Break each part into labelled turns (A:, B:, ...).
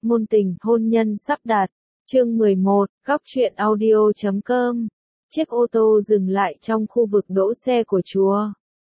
A: Ngôn tình, hôn nhân sắp đặt. Chương 11, góc truyện audio.com. Chiếc ô tô dừng lại trong khu vực đỗ xe của chùa.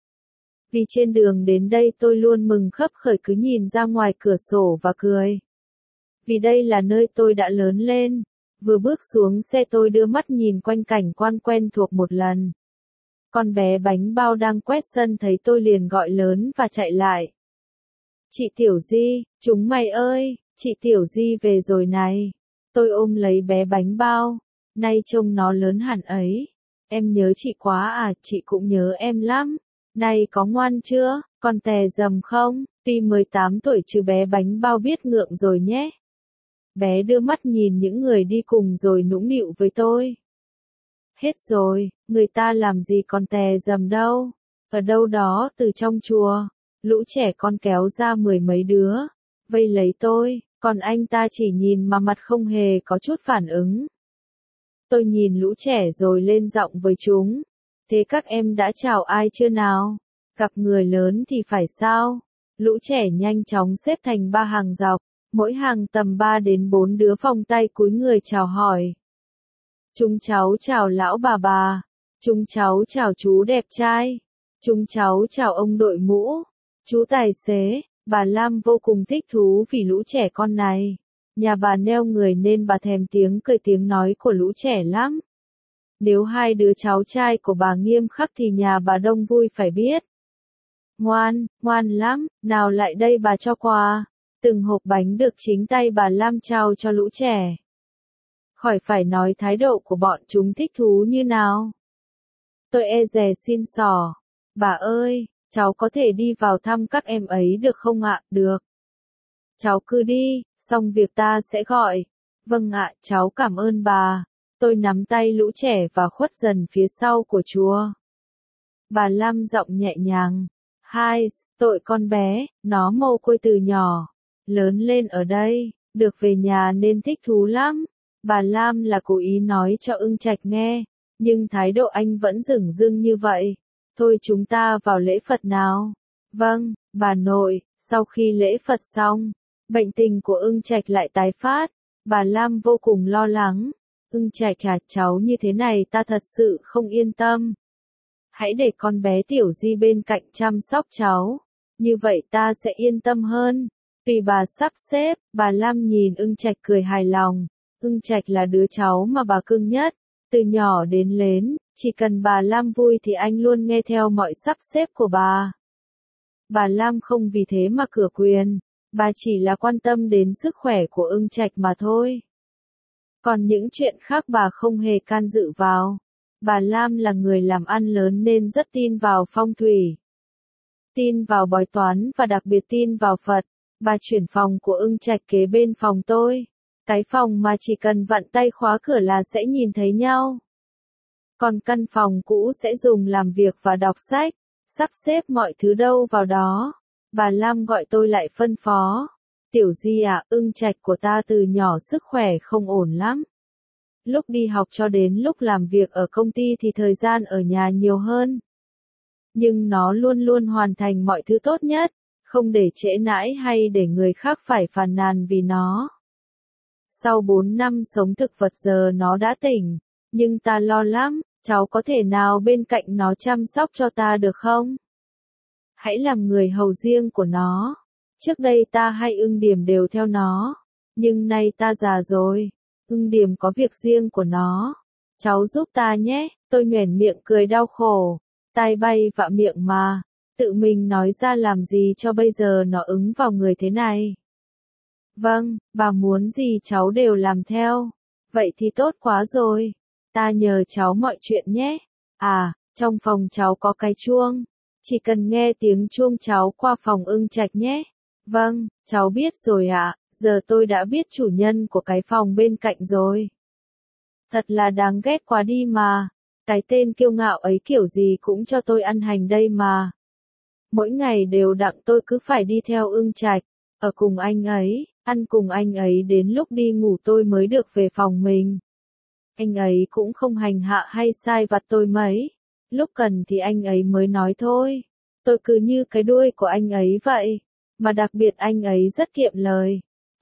A: Vì trên đường đến đây tôi luôn mừng khấp khởi cứ nhìn ra ngoài cửa sổ và cười. Vì đây là nơi tôi đã lớn lên. Vừa bước xuống xe tôi đưa mắt nhìn quanh cảnh quan quen thuộc một lần. Con bé bánh bao đang quét sân thấy tôi liền gọi lớn và chạy lại. Chị Tiểu Di, chúng mày ơi, chị Tiểu Di về rồi này. Tôi ôm lấy bé bánh bao, nay trông nó lớn hẳn ấy. Em nhớ chị quá à, chị cũng nhớ em lắm. Này có ngoan chưa, còn tè dầm không? Tuy 18 tuổi chứ bé bánh bao biết ngượng rồi nhé. Bé đưa mắt nhìn những người đi cùng rồi nũng nịu với tôi. Hết rồi, người ta làm gì còn tè dầm đâu. Ở đâu đó từ trong chùa, lũ trẻ con kéo ra mười mấy đứa, vây lấy tôi, còn anh ta chỉ nhìn mà mặt không hề có chút phản ứng. Tôi nhìn lũ trẻ rồi lên giọng với chúng. Thế các em đã chào ai chưa nào? Gặp người lớn thì phải sao? Lũ trẻ nhanh chóng xếp thành 3 hàng dọc, mỗi hàng tầm 3 đến 4 đứa vòng tay cúi người chào hỏi. Chúng cháu chào lão bà, chúng cháu chào chú đẹp trai, chúng cháu chào ông đội mũ, chú tài xế. Bà Lam vô cùng thích thú vì lũ trẻ con này. Nhà bà neo người nên bà thèm tiếng cười tiếng nói của lũ trẻ lắm. Nếu hai đứa cháu trai của bà nghiêm khắc thì nhà bà đông vui phải biết. Ngoan, ngoan lắm, nào lại đây bà cho quà. Từng hộp bánh được chính tay bà Lam trao cho lũ trẻ. Khỏi phải nói thái độ của bọn chúng thích thú như nào. Tôi e dè xin xỏ. Bà ơi, cháu có thể đi vào thăm các em ấy được không ạ? Được. Cháu cứ đi, xong việc ta sẽ gọi. Vâng ạ, cháu cảm ơn bà. Tôi nắm tay lũ trẻ và khuất dần phía sau của chùa. Bà Lam giọng nhẹ nhàng. Hai, tội con bé, nó mồ côi từ nhỏ. Lớn lên ở đây, được về nhà nên thích thú lắm. Bà Lam là cố ý nói cho Ưng Trạch nghe, nhưng thái độ anh vẫn dửng dưng như vậy. Thôi chúng ta vào lễ Phật nào. Vâng, bà nội. Sau khi lễ Phật xong, bệnh tình của Ưng Trạch lại tái phát. Bà Lam vô cùng lo lắng. Ưng Trạch à, cháu như thế này ta thật sự không yên tâm. Hãy để con bé Tiểu Di bên cạnh chăm sóc cháu. Như vậy ta sẽ yên tâm hơn. Vì bà sắp xếp, bà Lam nhìn Ưng Trạch cười hài lòng. Ưng Trạch là đứa cháu mà bà cưng nhất. Từ nhỏ đến lớn, chỉ cần bà Lam vui thì anh luôn nghe theo mọi sắp xếp của bà. Bà Lam không vì thế mà cửa quyền, bà chỉ là quan tâm đến sức khỏe của Ưng Trạch mà thôi. Còn những chuyện khác bà không hề can dự vào. Bà Lam là người làm ăn lớn nên rất tin vào phong thủy, tin vào bói toán và đặc biệt tin vào Phật. Bà chuyển phòng của Ưng Trạch kế bên phòng tôi. Cái phòng mà chỉ cần vặn tay khóa cửa là sẽ nhìn thấy nhau. Còn căn phòng cũ sẽ dùng làm việc và đọc sách, sắp xếp mọi thứ đâu vào đó. Bà Lam gọi tôi lại phân phó. Tiểu Di à, Ưng Trạch của ta từ nhỏ sức khỏe không ổn lắm. Lúc đi học cho đến lúc làm việc ở công ty thì thời gian ở nhà nhiều hơn. Nhưng nó luôn luôn hoàn thành mọi thứ tốt nhất, không để trễ nải hay để người khác phải phàn nàn vì nó. Sau 4 năm sống thực vật giờ nó đã tỉnh, nhưng ta lo lắm, cháu có thể nào bên cạnh nó chăm sóc cho ta được không? Hãy làm người hầu riêng của nó. Trước đây ta hay Ưng Điểm đều theo nó, nhưng nay ta già rồi, Ưng Điểm có việc riêng của nó. Cháu giúp ta nhé, tôi nhoẻn miệng cười đau khổ, tai bay vạ miệng mà, tự mình nói ra làm gì cho bây giờ nó ứng vào người thế này. Vâng, bà muốn gì cháu đều làm theo. Vậy thì tốt quá rồi. Ta nhờ cháu mọi chuyện nhé. À, trong phòng cháu có cái chuông. Chỉ cần nghe tiếng chuông cháu qua phòng Ưng Trạch nhé. Vâng, cháu biết rồi ạ. Giờ tôi đã biết chủ nhân của cái phòng bên cạnh rồi. Thật là đáng ghét quá đi mà. Cái tên kiêu ngạo ấy kiểu gì cũng cho tôi ăn hành đây mà. Mỗi ngày đều đặn tôi cứ phải đi theo Ưng Trạch, ở cùng anh ấy, ăn cùng anh ấy đến lúc đi ngủ tôi mới được về phòng mình. Anh ấy cũng không hành hạ hay sai vặt tôi mấy. Lúc cần thì anh ấy mới nói thôi. Tôi cứ như cái đuôi của anh ấy vậy. Mà đặc biệt anh ấy rất kiệm lời.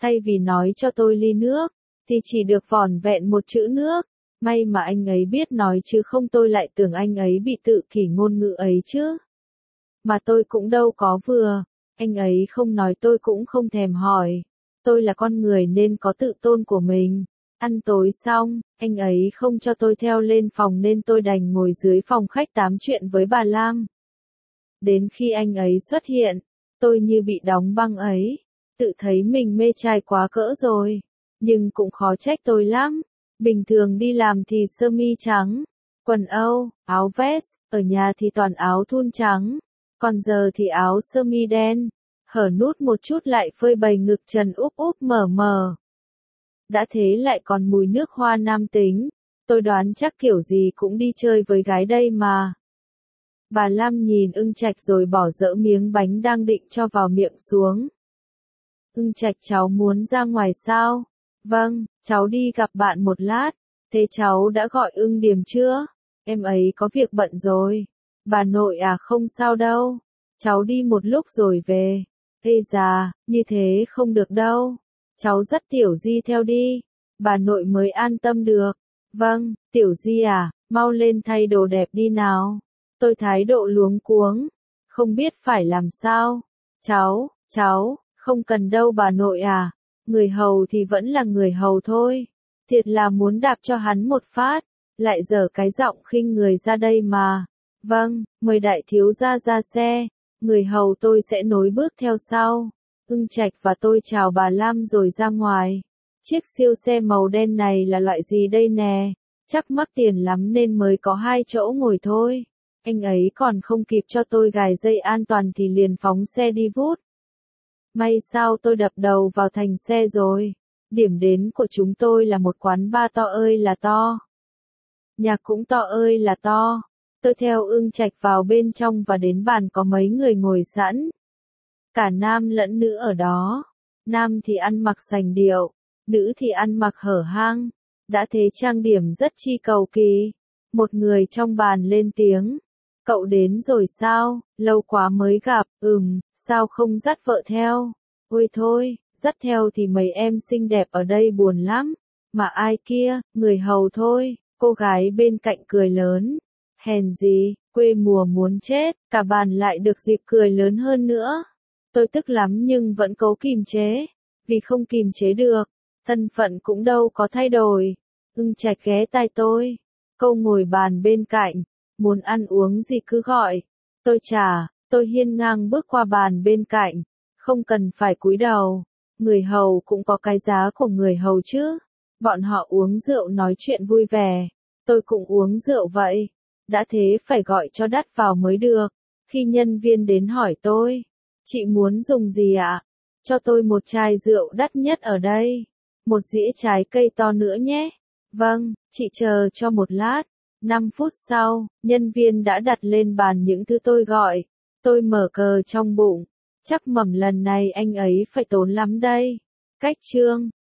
A: Thay vì nói cho tôi ly nước, thì chỉ được vỏn vẹn một chữ nước. May mà anh ấy biết nói chứ không tôi lại tưởng anh ấy bị tự kỷ ngôn ngữ ấy chứ. Mà tôi cũng đâu có vừa, anh ấy không nói tôi cũng không thèm hỏi. Tôi là con người nên có tự tôn của mình. Ăn tối xong, anh ấy không cho tôi theo lên phòng nên tôi đành ngồi dưới phòng khách tám chuyện với bà Lam. Đến khi anh ấy xuất hiện, tôi như bị đóng băng ấy, tự thấy mình mê trai quá cỡ rồi, nhưng cũng khó trách tôi lắm. Bình thường đi làm thì sơ mi trắng, quần âu, áo vest, ở nhà thì toàn áo thun trắng, còn giờ thì áo sơ mi đen, hở nút một chút lại phơi bày ngực trần úp úp mở mở. Đã thế lại còn mùi nước hoa nam tính, tôi đoán chắc kiểu gì cũng đi chơi với gái đây mà. Bà Lam nhìn Ưng Trạch rồi bỏ dỡ miếng bánh đang định cho vào miệng xuống. Ưng Trạch, cháu muốn ra ngoài sao? Vâng, cháu đi gặp bạn một lát. Thế cháu đã gọi Ưng Điềm chưa? Em ấy có việc bận rồi. Bà nội à, không sao đâu. Cháu đi một lúc rồi về. Ê già, như thế không được đâu. Cháu dắt Tiểu Di theo đi. Bà nội mới an tâm được. Vâng, Tiểu Di à, mau lên thay đồ đẹp đi nào. Tôi thái độ luống cuống, không biết phải làm sao. Cháu, không cần đâu bà nội à. Người hầu thì vẫn là người hầu thôi. Thiệt là muốn đạp cho hắn một phát, lại dở cái giọng khinh người ra đây mà. Vâng, mời đại thiếu gia ra xe, người hầu tôi sẽ nối bước theo sau. Ưng Trạch và tôi chào bà Lam rồi ra ngoài. Chiếc siêu xe màu đen này là loại gì đây nè? Chắc mắc tiền lắm nên mới có 2 chỗ ngồi thôi. Anh ấy còn không kịp cho tôi gài dây an toàn thì liền phóng xe đi vút. May sao tôi đập đầu vào thành xe rồi. Điểm đến của chúng tôi là một quán bar to ơi là to. Nhạc cũng to ơi là to. Tôi theo Ưng Trạch vào bên trong và đến bàn có mấy người ngồi sẵn. Cả nam lẫn nữ ở đó. Nam thì ăn mặc sành điệu, nữ thì ăn mặc hở hang. Đã thế trang điểm rất chi cầu kỳ. Một người trong bàn lên tiếng. Cậu đến rồi sao, lâu quá mới gặp, sao không dắt vợ theo? Ôi thôi, dắt theo thì mấy em xinh đẹp ở đây buồn lắm. Mà ai kia, người hầu thôi, cô gái bên cạnh cười lớn. Hèn gì, quê mùa muốn chết, cả bàn lại được dịp cười lớn hơn nữa. Tôi tức lắm nhưng vẫn cố kìm chế, vì không kìm chế được, thân phận cũng đâu có thay đổi. Ưng Trạch ghé tai tôi, câu ngồi bàn bên cạnh. Muốn ăn uống gì cứ gọi. Tôi hiên ngang bước qua bàn bên cạnh. Không cần phải cúi đầu. Người hầu cũng có cái giá của người hầu chứ. Bọn họ uống rượu nói chuyện vui vẻ. Tôi cũng uống rượu vậy. Đã thế phải gọi cho đắt vào mới được. Khi nhân viên đến hỏi tôi. Chị muốn dùng gì ạ? Cho tôi một chai rượu đắt nhất ở đây. Một dĩa trái cây to nữa nhé. Vâng, chị chờ cho một lát. 5 phút sau, nhân viên đã đặt lên bàn những thứ tôi gọi. Tôi mở cờ trong bụng. Chắc mẩm lần này anh ấy phải tốn lắm đây. Cách chương